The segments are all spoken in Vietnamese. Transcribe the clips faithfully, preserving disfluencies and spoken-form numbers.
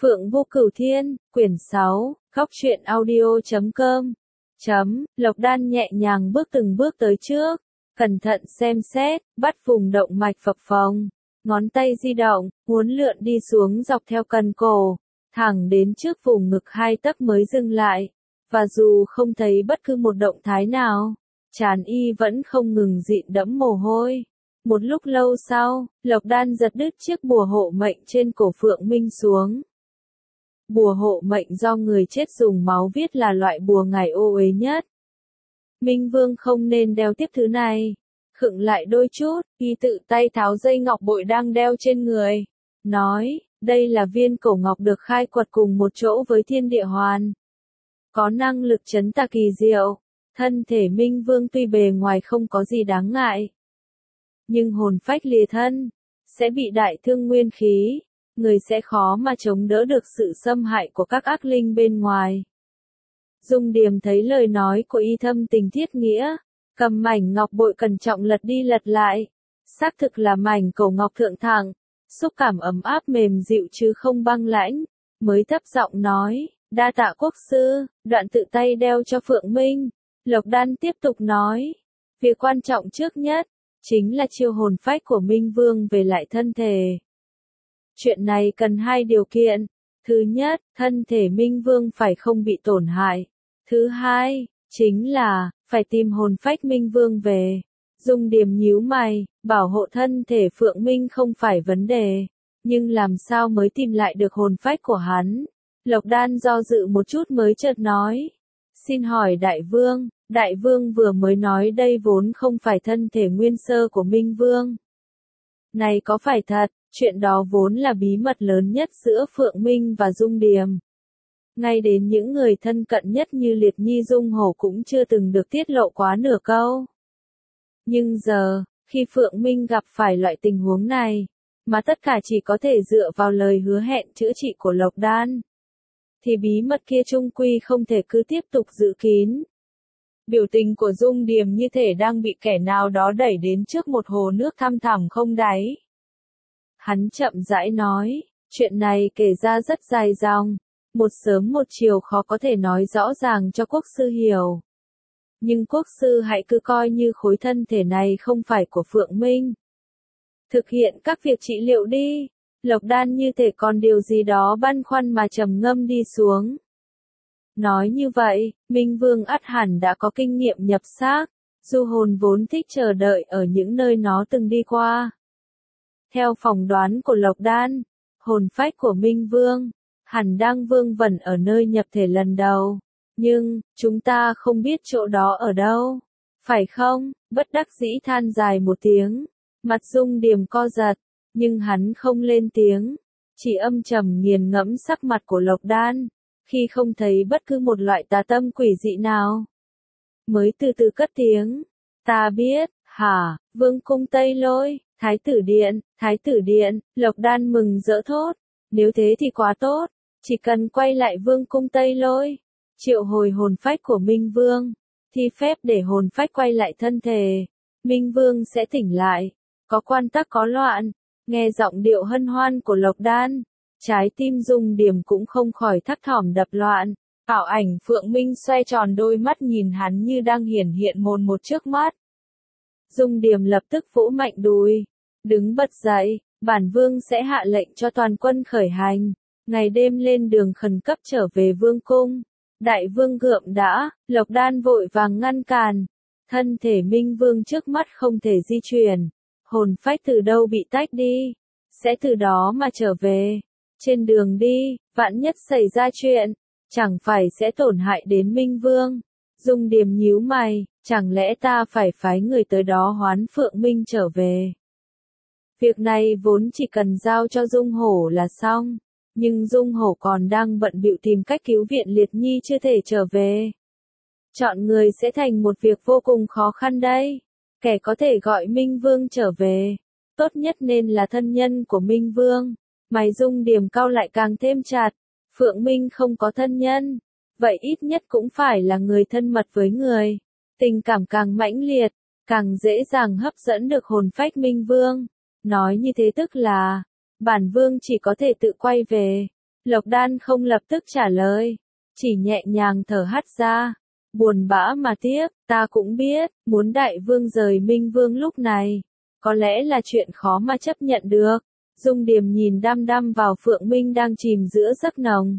Phượng Vô Cửu Thiên, quyển sáu, góc truyện audio chấm com. Chấm, Lộc Đan nhẹ nhàng bước từng bước tới trước, cẩn thận xem xét, bắt vùng động mạch phập phồng, ngón tay di động, uốn lượn đi xuống dọc theo cần cổ, thẳng đến trước vùng ngực hai tấc mới dừng lại, và dù không thấy bất cứ một động thái nào, trán y vẫn không ngừng dịn đẫm mồ hôi. Một lúc lâu sau, Lộc Đan giật đứt chiếc bùa hộ mệnh trên cổ Phượng Minh xuống. Bùa hộ mệnh do người chết dùng máu viết là loại bùa ngài ô uế nhất. Minh Vương không nên đeo tiếp thứ này. Khựng lại đôi chút, y tự tay tháo dây ngọc bội đang đeo trên người. Nói, đây là viên cổ ngọc được khai quật cùng một chỗ với thiên địa hoàn. Có năng lực trấn tà kỳ diệu. Thân thể Minh Vương tuy bề ngoài không có gì đáng ngại, nhưng hồn phách lìa thân, sẽ bị đại thương nguyên khí, người sẽ khó mà chống đỡ được sự xâm hại của các ác linh bên ngoài. Dung Điềm thấy lời nói của y thâm tình thiết nghĩa, cầm mảnh ngọc bội cẩn trọng lật đi lật lại, xác thực là mảnh cổ ngọc thượng thẳng, xúc cảm ấm áp mềm dịu chứ không băng lãnh, mới thấp giọng nói, đa tạ quốc sư, đoạn tự tay đeo cho Phượng Minh. Lộc Đan tiếp tục nói, việc quan trọng trước nhất, chính là chiêu hồn phách của Minh Vương về lại thân thể. Chuyện này cần hai điều kiện. Thứ nhất, thân thể Minh Vương phải không bị tổn hại. Thứ hai, chính là, phải tìm hồn phách Minh Vương về. Dung Điềm nhíu mày, bảo hộ thân thể Phượng Minh không phải vấn đề. Nhưng làm sao mới tìm lại được hồn phách của hắn? Lộc Đan do dự một chút mới chợt nói. Xin hỏi Đại Vương, Đại Vương vừa mới nói đây vốn không phải thân thể nguyên sơ của Minh Vương. Này có phải thật, chuyện đó vốn là bí mật lớn nhất giữa Phượng Minh và Dung Điềm. Ngay đến những người thân cận nhất như Liệt Nhi Dung Hổ cũng chưa từng được tiết lộ quá nửa câu. Nhưng giờ, khi Phượng Minh gặp phải loại tình huống này, mà tất cả chỉ có thể dựa vào lời hứa hẹn chữa trị của Lộc Đan, thì bí mật kia chung quy không thể cứ tiếp tục giữ kín. Biểu tình của Dung Điềm như thể đang bị kẻ nào đó đẩy đến trước một hồ nước thăm thẳm không đáy. Hắn chậm rãi nói, chuyện này kể ra rất dài dòng, một sớm một chiều khó có thể nói rõ ràng cho quốc sư hiểu. Nhưng quốc sư hãy cứ coi như khối thân thể này không phải của Phượng Minh. Thực hiện các việc trị liệu đi. Lộc Đan như thể còn điều gì đó băn khoăn mà trầm ngâm đi xuống. Nói như vậy, Minh Vương ắt hẳn đã có kinh nghiệm nhập xác, du hồn vốn thích chờ đợi ở những nơi nó từng đi qua. Theo phỏng đoán của Lộc Đan, hồn phách của Minh Vương hẳn đang vương vẩn ở nơi nhập thể lần đầu, nhưng chúng ta không biết chỗ đó ở đâu, phải không? Bất đắc dĩ than dài một tiếng, mặt Dung Điềm co giật, nhưng hắn không lên tiếng, chỉ âm trầm nghiền ngẫm sắc mặt của Lộc Đan, khi không thấy bất cứ một loại tà tâm quỷ dị nào. Mới từ từ cất tiếng, ta biết, hả, Vương cung Tây Lôi, Thái tử điện, Thái tử điện, Lộc Đan mừng rỡ thốt, nếu thế thì quá tốt, chỉ cần quay lại Vương cung Tây Lôi, triệu hồi hồn phách của Minh Vương, thi phép để hồn phách quay lại thân thể, Minh Vương sẽ tỉnh lại, có quan tắc có loạn. Nghe giọng điệu hân hoan của Lộc Đan, trái tim Dung Điềm cũng không khỏi thắt thỏm đập loạn. Ảo ảnh Phượng Minh xoay tròn đôi mắt nhìn hắn như đang hiển hiện mồn một trước mắt. Dung Điềm lập tức vỗ mạnh đùi, đứng bật dậy, bản vương sẽ hạ lệnh cho toàn quân khởi hành, ngày đêm lên đường khẩn cấp trở về vương cung. Đại vương gượng đã, Lộc Đan vội vàng ngăn cản, thân thể Minh Vương trước mắt không thể di chuyển. Hồn phách từ đâu bị tách đi, sẽ từ đó mà trở về. Trên đường đi, vạn nhất xảy ra chuyện, chẳng phải sẽ tổn hại đến Minh Vương. Dung Điềm nhíu mày, chẳng lẽ ta phải phái người tới đó hoán Phượng Minh trở về. Việc này vốn chỉ cần giao cho Dung Hổ là xong, nhưng Dung Hổ còn đang bận bịu tìm cách cứu viện Liệt Nhi chưa thể trở về. Chọn người sẽ thành một việc vô cùng khó khăn đây. Kẻ có thể gọi Minh Vương trở về, tốt nhất nên là thân nhân của Minh Vương. Mày Dung Điềm cau lại càng thêm chặt, Phượng Minh không có thân nhân, vậy ít nhất cũng phải là người thân mật với người. Tình cảm càng mãnh liệt, càng dễ dàng hấp dẫn được hồn phách Minh Vương. Nói như thế tức là, bản vương chỉ có thể tự quay về, Lộc Đan không lập tức trả lời, chỉ nhẹ nhàng thở hắt ra, buồn bã mà tiếc, ta cũng biết, muốn đại vương rời Minh Vương lúc này, có lẽ là chuyện khó mà chấp nhận được. Dung Điềm nhìn đăm đăm vào Phượng Minh đang chìm giữa giấc nồng.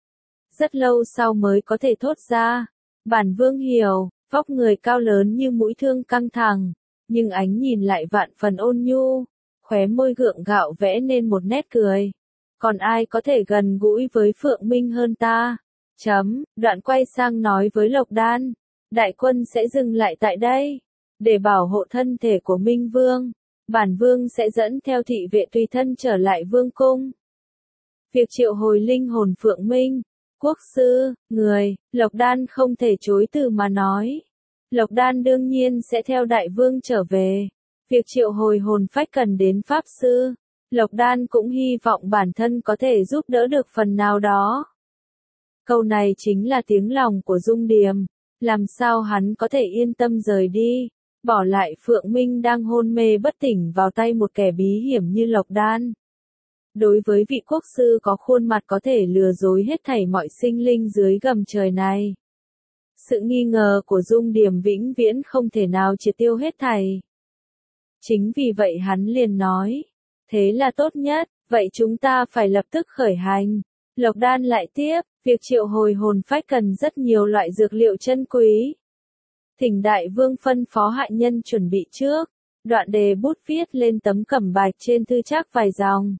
Rất lâu sau mới có thể thốt ra, bản vương hiểu, vóc người cao lớn như mũi thương căng thẳng, nhưng ánh nhìn lại vạn phần ôn nhu, khóe môi gượng gạo vẽ nên một nét cười. Còn ai có thể gần gũi với Phượng Minh hơn ta? Chấm, đoạn quay sang nói với Lộc Đan, đại quân sẽ dừng lại tại đây, để bảo hộ thân thể của Minh Vương. Bản vương sẽ dẫn theo thị vệ tùy thân trở lại vương cung. Việc triệu hồi linh hồn Phượng Minh, quốc sư, người, Lộc Đan không thể chối từ mà nói. Lộc Đan đương nhiên sẽ theo đại vương trở về. Việc triệu hồi hồn phách cần đến pháp sư. Lộc Đan cũng hy vọng bản thân có thể giúp đỡ được phần nào đó. Câu này chính là tiếng lòng của Dung Điềm. Làm sao hắn có thể yên tâm rời đi, bỏ lại Phượng Minh đang hôn mê bất tỉnh vào tay một kẻ bí hiểm như Lộc Đan. Đối với vị quốc sư có khuôn mặt có thể lừa dối hết thảy mọi sinh linh dưới gầm trời này, sự nghi ngờ của Dung Điềm vĩnh viễn không thể nào triệt tiêu hết thảy. Chính vì vậy hắn liền nói, thế là tốt nhất, vậy chúng ta phải lập tức khởi hành. Lộc Đan lại tiếp, việc triệu hồi hồn phách cần rất nhiều loại dược liệu chân quý. Thỉnh đại vương phân phó hạ nhân chuẩn bị trước. Đoạn đề bút viết lên tấm cẩm bạch trên thư trác vài dòng.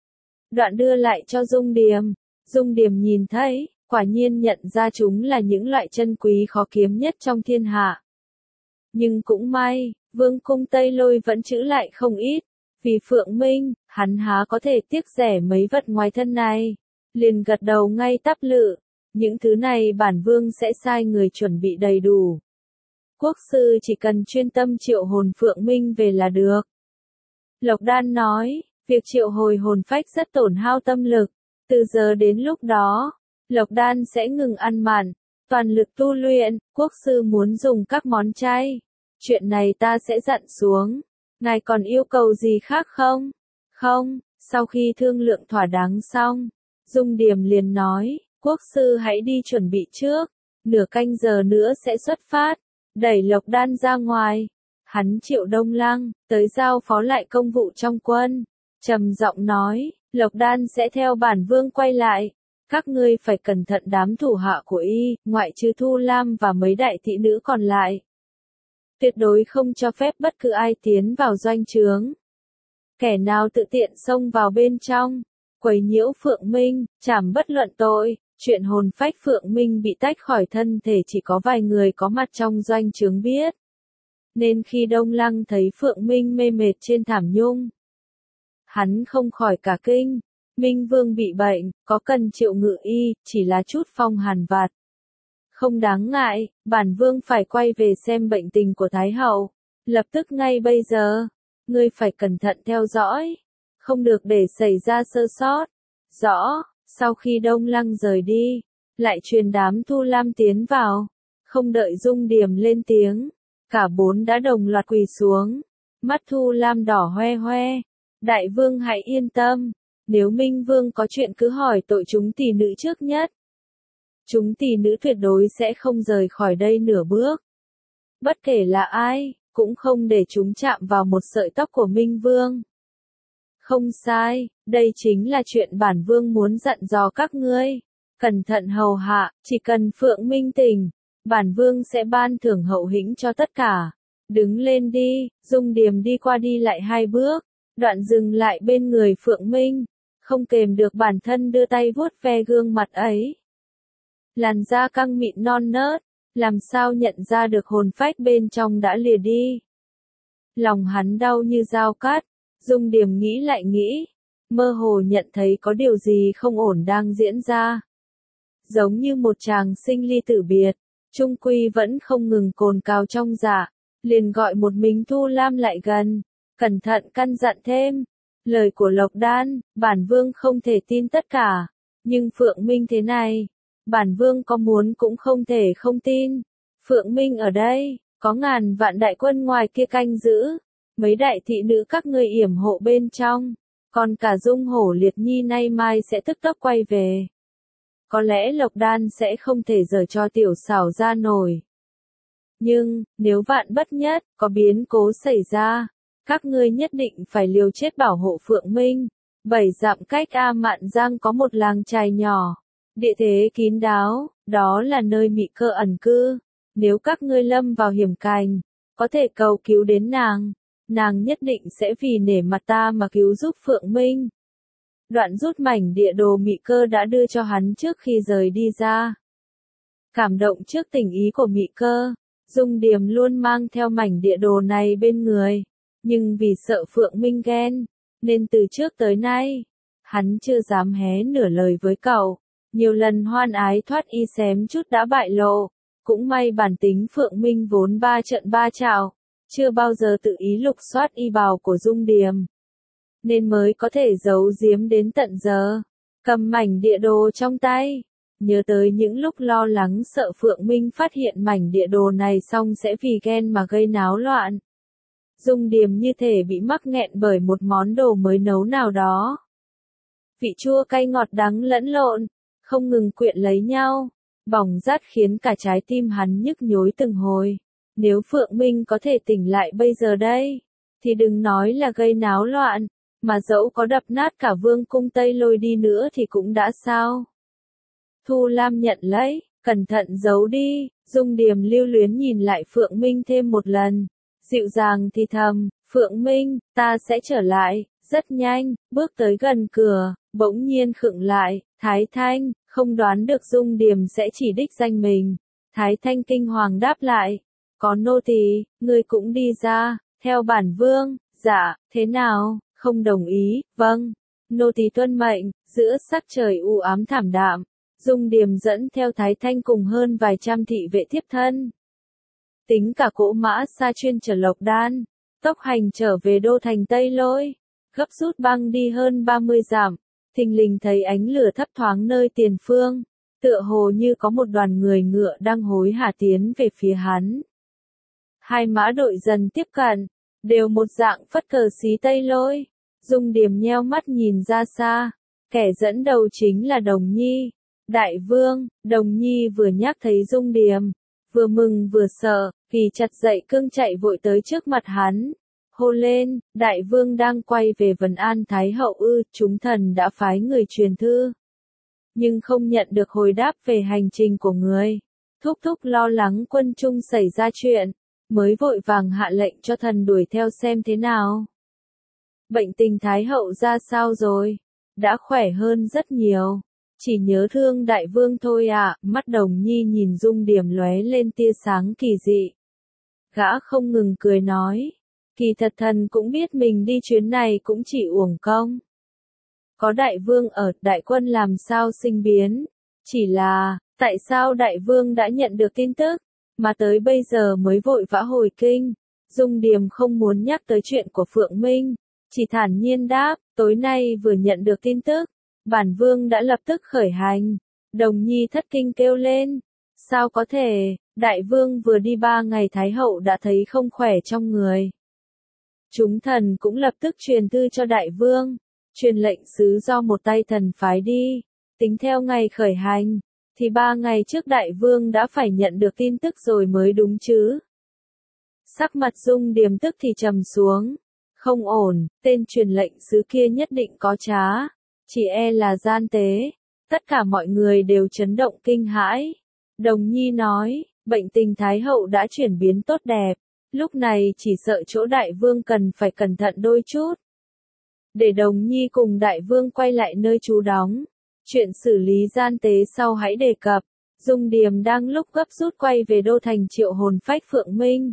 Đoạn đưa lại cho Dung Điềm. Dung Điềm nhìn thấy, quả nhiên nhận ra chúng là những loại chân quý khó kiếm nhất trong thiên hạ. Nhưng cũng may, vương cung Tây Lôi vẫn trữ lại không ít. Vì Phượng Minh, hắn há có thể tiếc rẻ mấy vật ngoài thân này. Liền gật đầu ngay tắp lự. Những thứ này bản vương sẽ sai người chuẩn bị đầy đủ. Quốc sư chỉ cần chuyên tâm triệu hồn Phượng Minh về là được. Lộc Đan nói, việc triệu hồi hồn phách rất tổn hao tâm lực. Từ giờ đến lúc đó, Lộc Đan sẽ ngừng ăn mặn, toàn lực tu luyện. Quốc sư muốn dùng các món chay. Chuyện này ta sẽ dặn xuống. Ngài còn yêu cầu gì khác không? Không, sau khi thương lượng thỏa đáng xong, Dung Điềm liền nói, quốc sư hãy đi chuẩn bị trước. Nửa canh giờ nữa sẽ xuất phát. Đẩy Lộc Đan ra ngoài, hắn triệu Đông Lăng, tới giao phó lại công vụ trong quân. Trầm giọng nói, Lộc Đan sẽ theo bản vương quay lại. Các ngươi phải cẩn thận đám thủ hạ của y, ngoại trừ Thu Lam và mấy đại thị nữ còn lại. Tuyệt đối không cho phép bất cứ ai tiến vào doanh trướng. Kẻ nào tự tiện xông vào bên trong, quấy nhiễu Phượng Minh, trảm bất luận tội. Chuyện hồn phách Phượng Minh bị tách khỏi thân thể chỉ có vài người có mặt trong doanh trướng biết. Nên khi Đông Lăng thấy Phượng Minh mê mệt trên thảm nhung, hắn không khỏi cả kinh. Minh Vương bị bệnh, có cần triệu ngự y, chỉ là chút phong hàn vặt. Không đáng ngại, bản vương phải quay về xem bệnh tình của Thái Hậu. Lập tức ngay bây giờ, ngươi phải cẩn thận theo dõi, không được để xảy ra sơ sót. Rõ. Sau khi Đông Lăng rời đi, lại truyền đám Thu Lam tiến vào. Không đợi Dung Điềm lên tiếng, cả bốn đã đồng loạt quỳ xuống. Mắt Thu Lam đỏ hoe hoe. Đại vương hãy yên tâm, nếu Minh Vương có chuyện cứ hỏi tội chúng tỷ nữ trước nhất. Chúng tỷ nữ tuyệt đối sẽ không rời khỏi đây nửa bước. Bất kể là ai, cũng không để chúng chạm vào một sợi tóc của Minh Vương. Không sai, đây chính là chuyện bản vương muốn dặn dò các ngươi. Cẩn thận hầu hạ, chỉ cần Phượng Minh tỉnh, bản vương sẽ ban thưởng hậu hĩnh cho tất cả. Đứng lên đi. Dung Điềm đi qua đi lại hai bước, đoạn dừng lại bên người Phượng Minh, không kềm được bản thân đưa tay vuốt ve gương mặt ấy. Làn da căng mịn non nớt, làm sao nhận ra được hồn phách bên trong đã lìa đi. Lòng hắn đau như dao cắt. Dung Điềm nghĩ lại nghĩ, mơ hồ nhận thấy có điều gì không ổn đang diễn ra. Giống như một chàng sinh ly tử biệt, trung quy vẫn không ngừng cồn cào trong dạ, liền gọi một mình Thu Lam lại gần, cẩn thận căn dặn thêm. Lời của Lộc Đan, bản vương không thể tin tất cả, nhưng Phượng Minh thế này, bản vương có muốn cũng không thể không tin. Phượng Minh ở đây, có ngàn vạn đại quân ngoài kia canh giữ. Mấy đại thị nữ các ngươi yểm hộ bên trong, Còn cả Dung Hổ Liệt Nhi nay mai sẽ tức tốc quay về. Có lẽ Lộc Đan sẽ không thể giở cho tiểu xảo ra nổi. Nhưng, nếu vạn bất nhất, có biến cố xảy ra, các ngươi nhất định phải liều chết bảo hộ Phượng Minh. Bảy dặm cách A Mạn Giang có một làng trài nhỏ, địa thế kín đáo, đó là nơi Mị Cơ ẩn cư. Nếu các ngươi lâm vào hiểm cảnh, có thể cầu cứu đến nàng, nàng nhất định sẽ vì nể mặt ta mà cứu giúp Phượng Minh. Đoạn rút mảnh địa đồ Mị Cơ đã đưa cho hắn trước khi rời đi ra. Cảm động trước tình ý của Mị Cơ, Dung Điềm luôn mang theo mảnh địa đồ này bên người, nhưng vì sợ Phượng Minh ghen, nên từ trước tới nay, hắn chưa dám hé nửa lời với cậu. Nhiều lần hoan ái thoát y xém chút đã bại lộ, cũng may bản tính Phượng Minh vốn ba trận ba trạo, chưa bao giờ tự ý lục soát y bào của Dung Điềm, nên mới có thể giấu giếm đến tận giờ. Cầm mảnh địa đồ trong tay, nhớ tới những lúc lo lắng sợ Phượng Minh phát hiện mảnh địa đồ này xong sẽ vì ghen mà gây náo loạn. Dung Điềm như thể bị mắc nghẹn bởi một món đồ mới nấu nào đó. Vị chua cay ngọt đắng lẫn lộn, không ngừng quyện lấy nhau, bỏng rát khiến cả trái tim hắn nhức nhối từng hồi. Nếu Phượng Minh có thể tỉnh lại bây giờ đây, thì đừng nói là gây náo loạn, mà dẫu có đập nát cả vương cung Tây Lôi đi nữa thì cũng đã sao. Thu Lam nhận lấy, cẩn thận giấu đi. Dung Điềm lưu luyến nhìn lại Phượng Minh thêm một lần, dịu dàng thì thầm, Phượng Minh, ta sẽ trở lại. Rất nhanh, bước tới gần cửa, bỗng nhiên khựng lại, Thái Thanh, không đoán được Dung Điềm sẽ chỉ đích danh mình. Thái Thanh kinh hoàng đáp lại, có nô tỳ, ngươi cũng đi ra, theo bản vương. Dạ, thế nào, không đồng ý, vâng, nô tỳ tuân mệnh. Giữa sắc trời u ám thảm đạm, Dung Điềm dẫn theo Thái Thanh cùng hơn vài trăm thị vệ thiếp thân. Tính cả cỗ mã xa chuyên chở Lộc Đan, tốc hành trở về đô thành Tây Lôi, gấp rút băng đi hơn ba mươi dặm, thình lình thấy ánh lửa thấp thoáng nơi tiền phương, tựa hồ như có một đoàn người ngựa đang hối hả tiến về phía hắn. Hai mã đội dần tiếp cận, đều một dạng phất cờ xí Tây Lôi. Dung Điềm nheo mắt nhìn ra xa, kẻ dẫn đầu chính là Đồng Nhi. Đại vương, Đồng Nhi vừa nhắc thấy Dung Điềm, vừa mừng vừa sợ, kỳ chặt dậy cương chạy vội tới trước mặt hắn, hô lên, đại vương đang quay về Vân An Thái Hậu ư? Chúng thần đã phái người truyền thư, nhưng không nhận được hồi đáp về hành trình của người. Thúc thúc lo lắng quân trung xảy ra chuyện, mới vội vàng hạ lệnh cho thần đuổi theo xem thế nào. Bệnh tình Thái Hậu ra sao rồi? Đã khỏe hơn rất nhiều. Chỉ nhớ thương đại vương thôi ạ. À. Mắt Đồng Nhi nhìn Dung Điềm lóe lên tia sáng kỳ dị. Gã không ngừng cười nói, kỳ thật thần cũng biết mình đi chuyến này cũng chỉ uổng công. Có đại vương ở, đại quân làm sao sinh biến. Chỉ là, tại sao đại vương đã nhận được tin tức, mà tới bây giờ mới vội vã hồi kinh. Dung Điềm không muốn nhắc tới chuyện của Phượng Minh, chỉ thản nhiên đáp, tối nay vừa nhận được tin tức, bản vương đã lập tức khởi hành. Đồng Nhi thất kinh kêu lên, sao có thể, đại vương vừa đi ba ngày Thái Hậu đã thấy không khỏe trong người. Chúng thần cũng lập tức truyền thư cho đại vương, truyền lệnh sứ do một tay thần phái đi, tính theo ngày khởi hành, thì ba ngày trước đại vương đã phải nhận được tin tức rồi mới đúng chứ. Sắc mặt Dung Điềm tức thì trầm xuống, không ổn, tên truyền lệnh sứ kia nhất định có trá, chỉ e là gian tế. Tất cả mọi người đều chấn động kinh hãi. Đồng Nhi nói, bệnh tình Thái Hậu đã chuyển biến tốt đẹp, lúc này chỉ sợ chỗ đại vương cần phải cẩn thận đôi chút. Để Đồng Nhi cùng đại vương quay lại nơi trú đóng, chuyện xử lý gian tế sau hãy đề cập. Dung Điềm đang lúc gấp rút quay về đô thành triệu hồn phách Phượng Minh.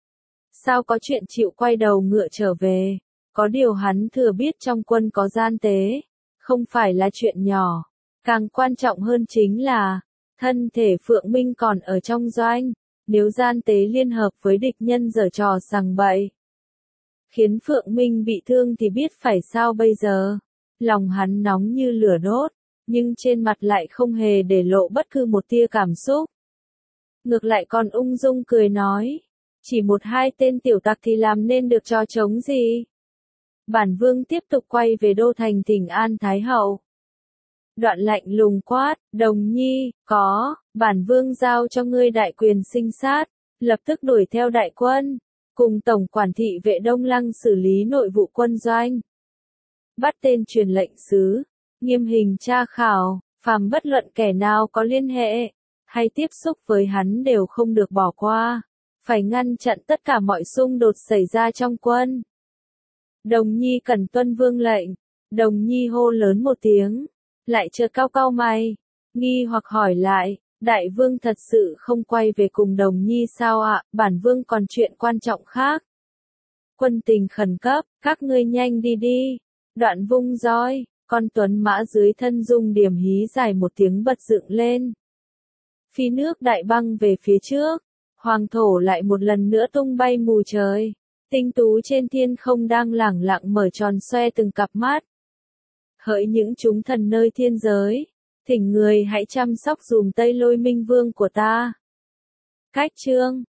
Sao có chuyện chịu quay đầu ngựa trở về, có điều hắn thừa biết trong quân có gian tế, không phải là chuyện nhỏ. Càng quan trọng hơn chính là, thân thể Phượng Minh còn ở trong doanh, nếu gian tế liên hợp với địch nhân giở trò sằng bậy, khiến Phượng Minh bị thương thì biết phải sao bây giờ. Lòng hắn nóng như lửa đốt, nhưng trên mặt lại không hề để lộ bất cứ một tia cảm xúc. Ngược lại còn ung dung cười nói, chỉ một hai tên tiểu tặc thì làm nên được trò trống gì. Bản vương tiếp tục quay về đô thành thỉnh an Thái hậu. Đoạn lạnh lùng quát, Đồng Nhi, có, bản vương giao cho ngươi đại quyền sinh sát, lập tức đuổi theo đại quân, cùng tổng quản thị vệ Đông Lăng xử lý nội vụ quân doanh. Bắt tên truyền lệnh sứ, nghiêm hình tra khảo, phàm bất luận kẻ nào có liên hệ, hay tiếp xúc với hắn đều không được bỏ qua, phải ngăn chặn tất cả mọi xung đột xảy ra trong quân. Đồng Nhi cần tuân vương lệnh, Đồng Nhi hô lớn một tiếng, lại chợt cau cau mày, nghi hoặc hỏi lại, đại vương thật sự không quay về cùng Đồng Nhi sao ạ, bản vương còn chuyện quan trọng khác. Quân tình khẩn cấp, các ngươi nhanh đi đi, đoạn vung roi, con tuấn mã dưới thân Dung Điểm hí dài một tiếng bật dựng lên. Phi nước đại băng về phía trước, hoàng thổ lại một lần nữa tung bay mù trời, tinh tú trên thiên không đang lẳng lặng mở tròn xoe từng cặp mắt. Hỡi những chúng thần nơi thiên giới, thỉnh người hãy chăm sóc dùm Tây Lôi Minh Vương của ta. Cách chương